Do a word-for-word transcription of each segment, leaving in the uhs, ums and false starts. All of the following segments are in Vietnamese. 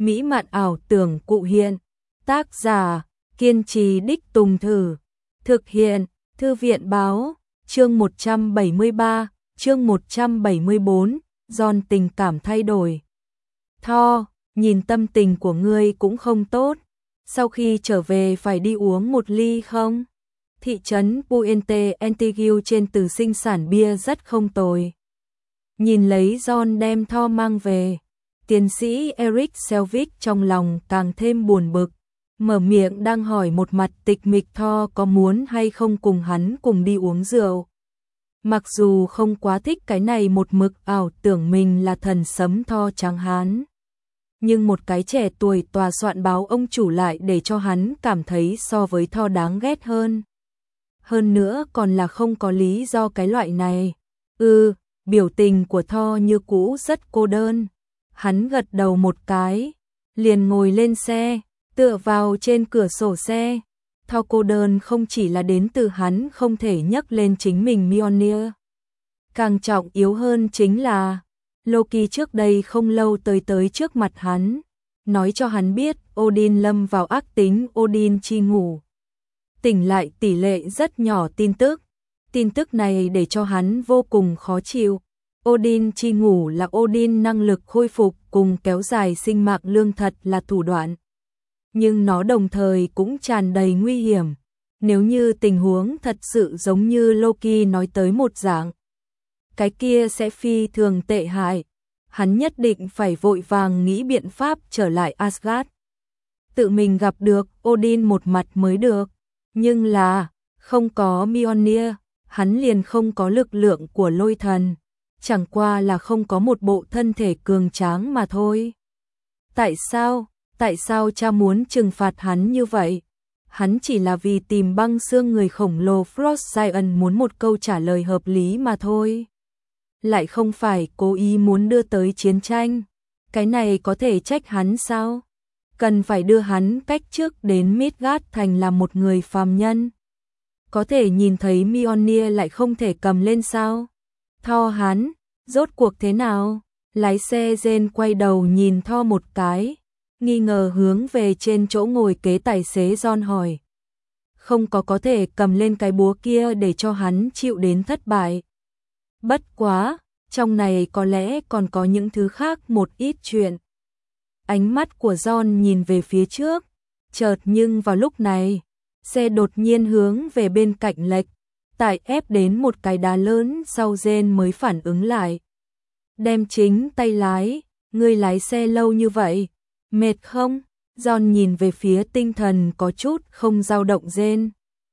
mỹ mạn ảo tưởng cụ hiện. Tác giả, kiên trì đích tùng thử. Thực hiện, Thư viện báo, chương một trăm bảy mươi ba, chương một trăm bảy mươi bốn, John tình cảm thay đổi. Tho, nhìn tâm tình của ngươi cũng không tốt. Sau khi trở về phải đi uống một ly không? Thị trấn Puente Antiguo trên từ sinh sản bia rất không tồi. Nhìn lấy John đem Tho mang về, tiến sĩ Eric Selvig trong lòng càng thêm buồn bực, mở miệng đang hỏi một mặt tịch mịch Tho có muốn hay không cùng hắn cùng đi uống rượu. Mặc dù không quá thích cái này một mực ảo tưởng mình là thần sấm Tho trắng hán, nhưng một cái trẻ tuổi tòa soạn báo ông chủ lại để cho hắn cảm thấy so với Tho đáng ghét hơn. Hơn nữa còn là không có lý do cái loại này. Ừ, biểu tình của Tho như cũ rất cô đơn. Hắn gật đầu một cái, liền ngồi lên xe, tựa vào trên cửa sổ xe. Tho cô đơn không chỉ là đến từ hắn không thể nhấc lên chính mình Mjolnir. Càng trọng yếu hơn chính là Loki trước đây không lâu tới tới trước mặt hắn, nói cho hắn biết Odin lâm vào ác tính Odin chi ngủ. Tỉnh lại tỷ lệ rất nhỏ tin tức. Tin tức này để cho hắn vô cùng khó chịu. Odin chi ngủ là Odin năng lực khôi phục cùng kéo dài sinh mạng lương thật là thủ đoạn. Nhưng nó đồng thời cũng tràn đầy nguy hiểm. Nếu như tình huống thật sự giống như Loki nói tới một dạng, cái kia sẽ phi thường tệ hại. Hắn nhất định phải vội vàng nghĩ biện pháp trở lại Asgard. Tự mình gặp được Odin một mặt mới được. Nhưng là, không có Mjolnir, hắn liền không có lực lượng của lôi thần. Chẳng qua là không có một bộ thân thể cường tráng mà thôi. Tại sao? Tại sao cha muốn trừng phạt hắn như vậy? Hắn chỉ là vì tìm băng xương người khổng lồ Frost Giant muốn một câu trả lời hợp lý mà thôi. Lại không phải cố ý muốn đưa tới chiến tranh. Cái này có thể trách hắn sao? Cần phải đưa hắn cách trước đến Midgard thành là một người phàm nhân. Có thể nhìn thấy Mjolnir lại không thể cầm lên sao? Tho hắn, rốt cuộc thế nào? Lái xe Jen quay đầu nhìn Tho một cái, nghi ngờ hướng về trên chỗ ngồi kế tài xế John hỏi. Không có có thể cầm lên cái búa kia để cho hắn chịu đến thất bại. Bất quá, trong này có lẽ còn có những thứ khác một ít chuyện. Ánh mắt của John nhìn về phía trước, chợt nhưng vào lúc này, xe đột nhiên hướng về bên cạnh lệch, tại ép đến một cái đá lớn sau Jen mới phản ứng lại. Đem chính tay lái, ngươi lái xe lâu như vậy, mệt không? John nhìn về phía tinh thần có chút không dao động Jen.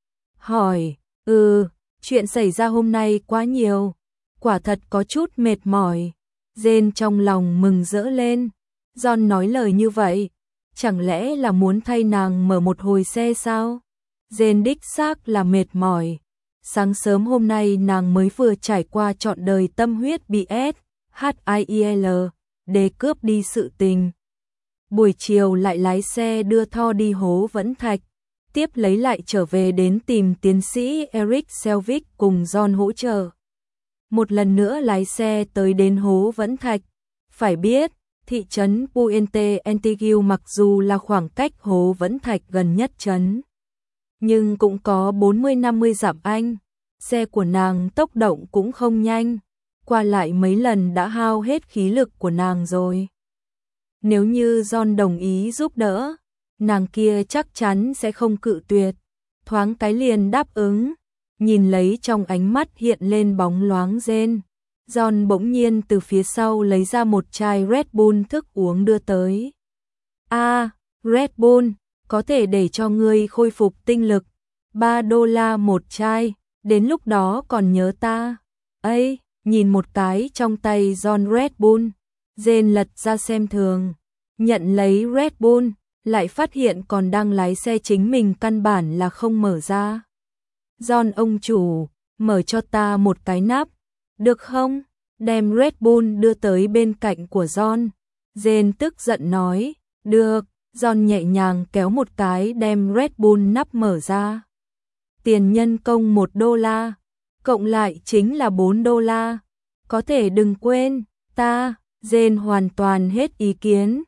Hỏi, ừ, chuyện xảy ra hôm nay quá nhiều, quả thật có chút mệt mỏi. Jen trong lòng mừng rỡ lên. John nói lời như vậy, chẳng lẽ là muốn thay nàng mở một hồi xe sao? Jen đích xác là mệt mỏi. Sáng sớm hôm nay nàng mới vừa trải qua trọn đời tâm huyết bị S H I L để cướp đi sự tình. Buổi chiều lại lái xe đưa Tho đi Hố Vẫn Thạch, tiếp lấy lại trở về đến tìm tiến sĩ Eric Selvig cùng John hỗ trợ. Một lần nữa lái xe tới đến Hố Vẫn Thạch. Phải biết, thị trấn Puente Antiguo mặc dù là khoảng cách Hố Vẫn Thạch gần nhất trấn, nhưng cũng có bốn mươi năm mươi dặm anh. Xe của nàng tốc độ cũng không nhanh, qua lại mấy lần đã hao hết khí lực của nàng rồi. Nếu như John đồng ý giúp đỡ, nàng kia chắc chắn sẽ không cự tuyệt. Thoáng cái liền đáp ứng, nhìn lấy trong ánh mắt hiện lên bóng loáng Jen. John bỗng nhiên từ phía sau lấy ra một chai Red Bull thức uống đưa tới. A, à, Red Bull, có thể để cho ngươi khôi phục tinh lực. ba đô la một chai, đến lúc đó còn nhớ ta. Ây, nhìn một cái trong tay John Red Bull, Jen lật ra xem thường, nhận lấy Red Bull, lại phát hiện còn đang lái xe chính mình căn bản là không mở ra. John ông chủ, mở cho ta một cái nắp, được không? Đem Red Bull đưa tới bên cạnh của John. Jen tức giận nói, được. John nhẹ nhàng kéo một cái đem Red Bull nắp mở ra. Tiền nhân công một đô la, cộng lại chính là bốn đô la. Có thể đừng quên, ta, Jen hoàn toàn hết ý kiến.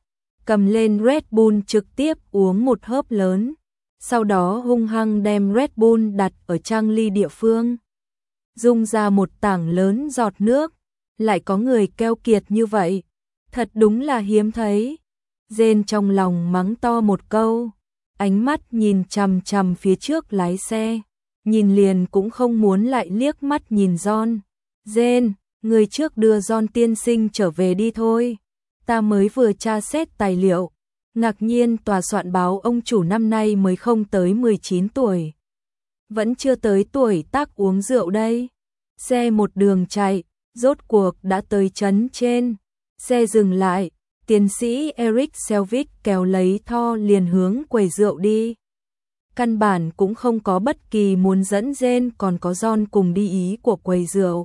cầm lên Red Bull trực tiếp uống một hớp lớn, sau đó hung hăng đem Red Bull đặt ở trang ly địa phương. Dung ra một tảng lớn giọt nước, lại có người keo kiệt như vậy, thật đúng là hiếm thấy. Jane trong lòng mắng to một câu, ánh mắt nhìn chằm chằm phía trước lái xe, nhìn liền cũng không muốn lại liếc mắt nhìn John. Jane, người trước đưa John tiên sinh trở về đi thôi, ta mới vừa tra xét tài liệu. Ngạc nhiên tòa soạn báo ông chủ năm nay mới không tới mười chín tuổi. Vẫn chưa tới tuổi tác uống rượu đây. Xe một đường chạy, rốt cuộc đã tới trấn trên. Xe dừng lại, tiến sĩ Eric Selvig kéo lấy Thor liền hướng quầy rượu đi. Căn bản cũng không có bất kỳ muốn dẫn Jane còn có John cùng đi ý của quầy rượu.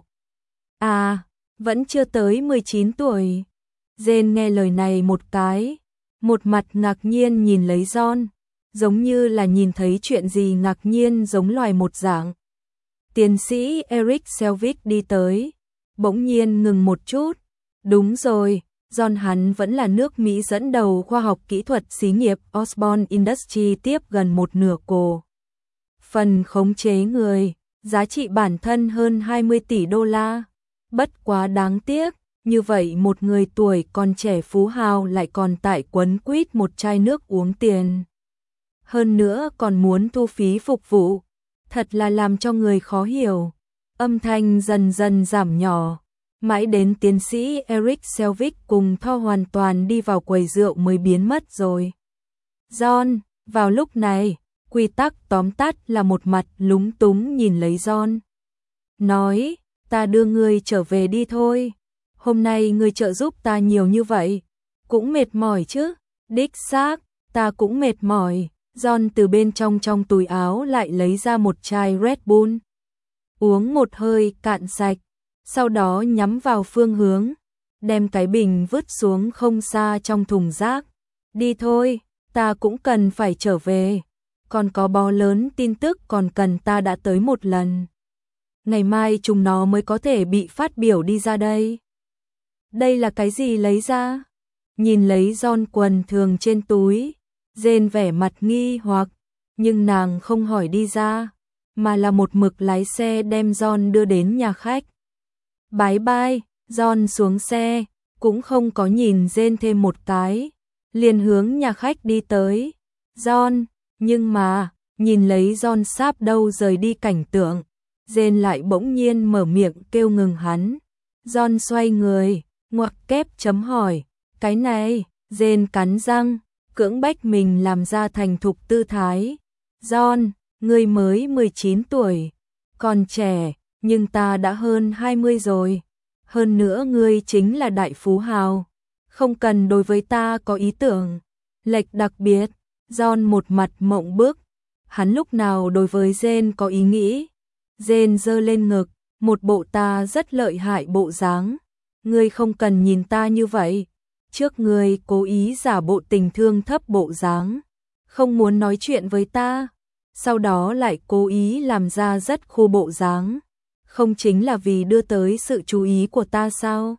À, vẫn chưa tới mười chín tuổi. Jane nghe lời này một cái, một mặt ngạc nhiên nhìn lấy John, giống như là nhìn thấy chuyện gì ngạc nhiên giống loài một dạng. Tiến sĩ Eric Selvig đi tới, bỗng nhiên ngừng một chút. Đúng rồi, John hắn vẫn là nước Mỹ dẫn đầu khoa học kỹ thuật xí nghiệp Osborne Industries tiếp gần một nửa cổ phần khống chế người, giá trị bản thân hơn hai mươi tỷ đô la. Bất quá đáng tiếc, như vậy một người tuổi còn trẻ phú hào lại còn tại quấn quýt một chai nước uống tiền. Hơn nữa còn muốn thu phí phục vụ, thật là làm cho người khó hiểu. Âm thanh dần dần giảm nhỏ, mãi đến tiến sĩ Eric Selvig cùng Thor hoàn toàn đi vào quầy rượu mới biến mất rồi. John, vào lúc này, quy tắc tóm tắt là một mặt lúng túng nhìn lấy John. Nói, ta đưa ngươi trở về đi thôi. Hôm nay ngươi trợ giúp ta nhiều như vậy, cũng mệt mỏi chứ. Đích xác, ta cũng mệt mỏi. John từ bên trong trong túi áo lại lấy ra một chai Red Bull. Uống một hơi cạn sạch, sau đó nhắm vào phương hướng, đem cái bình vứt xuống không xa trong thùng rác. Đi thôi, ta cũng cần phải trở về. Còn có bó lớn tin tức còn cần ta đã tới một lần. Ngày mai chúng nó mới có thể bị phát biểu đi ra đây. Đây là cái gì lấy ra? Nhìn lấy John quần thường trên túi, Jane vẻ mặt nghi hoặc, nhưng nàng không hỏi đi ra, mà là một mực lái xe đem John đưa đến nhà khách. Bye bye, John xuống xe, cũng không có nhìn Jane thêm một cái, liền hướng nhà khách đi tới. John, nhưng mà, nhìn lấy John sáp đâu rời đi cảnh tượng, Jane lại bỗng nhiên mở miệng kêu ngừng hắn. John xoay người, ngoặc kép chấm hỏi, cái này, Jane cắn răng, cưỡng bách mình làm ra thành thục tư thái. John, ngươi mới mười chín tuổi, còn trẻ, nhưng ta đã hơn hai mươi rồi. Hơn nữa ngươi chính là đại phú hào, không cần đối với ta có ý tưởng lệch đặc biệt. John một mặt mộng bức, hắn lúc nào đối với Jane có ý nghĩ. Jane giơ lên ngực, một bộ ta rất lợi hại bộ dáng. Ngươi không cần nhìn ta như vậy. Trước ngươi cố ý giả bộ tình thương thấp bộ dáng, không muốn nói chuyện với ta, sau đó lại cố ý làm ra rất khu bộ dáng, không chính là vì đưa tới sự chú ý của ta sao?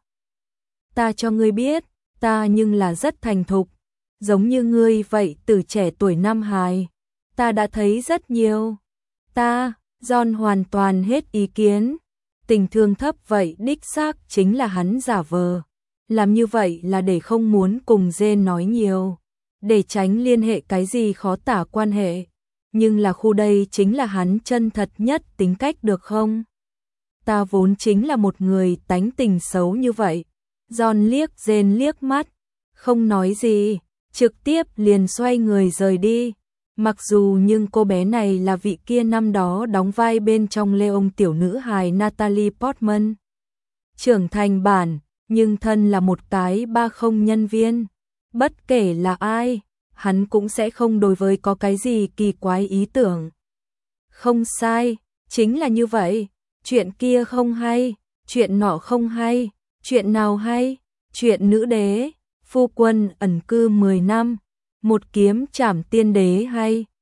Ta cho ngươi biết, ta nhưng là rất thành thục, giống như ngươi vậy từ trẻ tuổi nam hài, ta đã thấy rất nhiều. Ta, John hoàn toàn hết ý kiến, tình thương thấp vậy đích xác chính là hắn giả vờ. Làm như vậy là để không muốn cùng Jane nói nhiều, để tránh liên hệ cái gì khó tả quan hệ, nhưng là khu đây chính là hắn chân thật nhất tính cách được không? Ta vốn chính là một người tánh tình xấu như vậy. John liếc Jane liếc mắt, không nói gì, trực tiếp liền xoay người rời đi. Mặc dù nhưng cô bé này là vị kia năm đó đóng vai bên trong Leon tiểu nữ hài Natalie Portman. Trưởng thành bản, nhưng thân là một cái ba không nhân viên. Bất kể là ai, hắn cũng sẽ không đối với có cái gì kỳ quái ý tưởng. Không sai, chính là như vậy. Chuyện kia không hay, chuyện nọ không hay, chuyện nào hay, chuyện nữ đế, phu quân ẩn cư mười năm, một kiếm trảm tiên đế hay.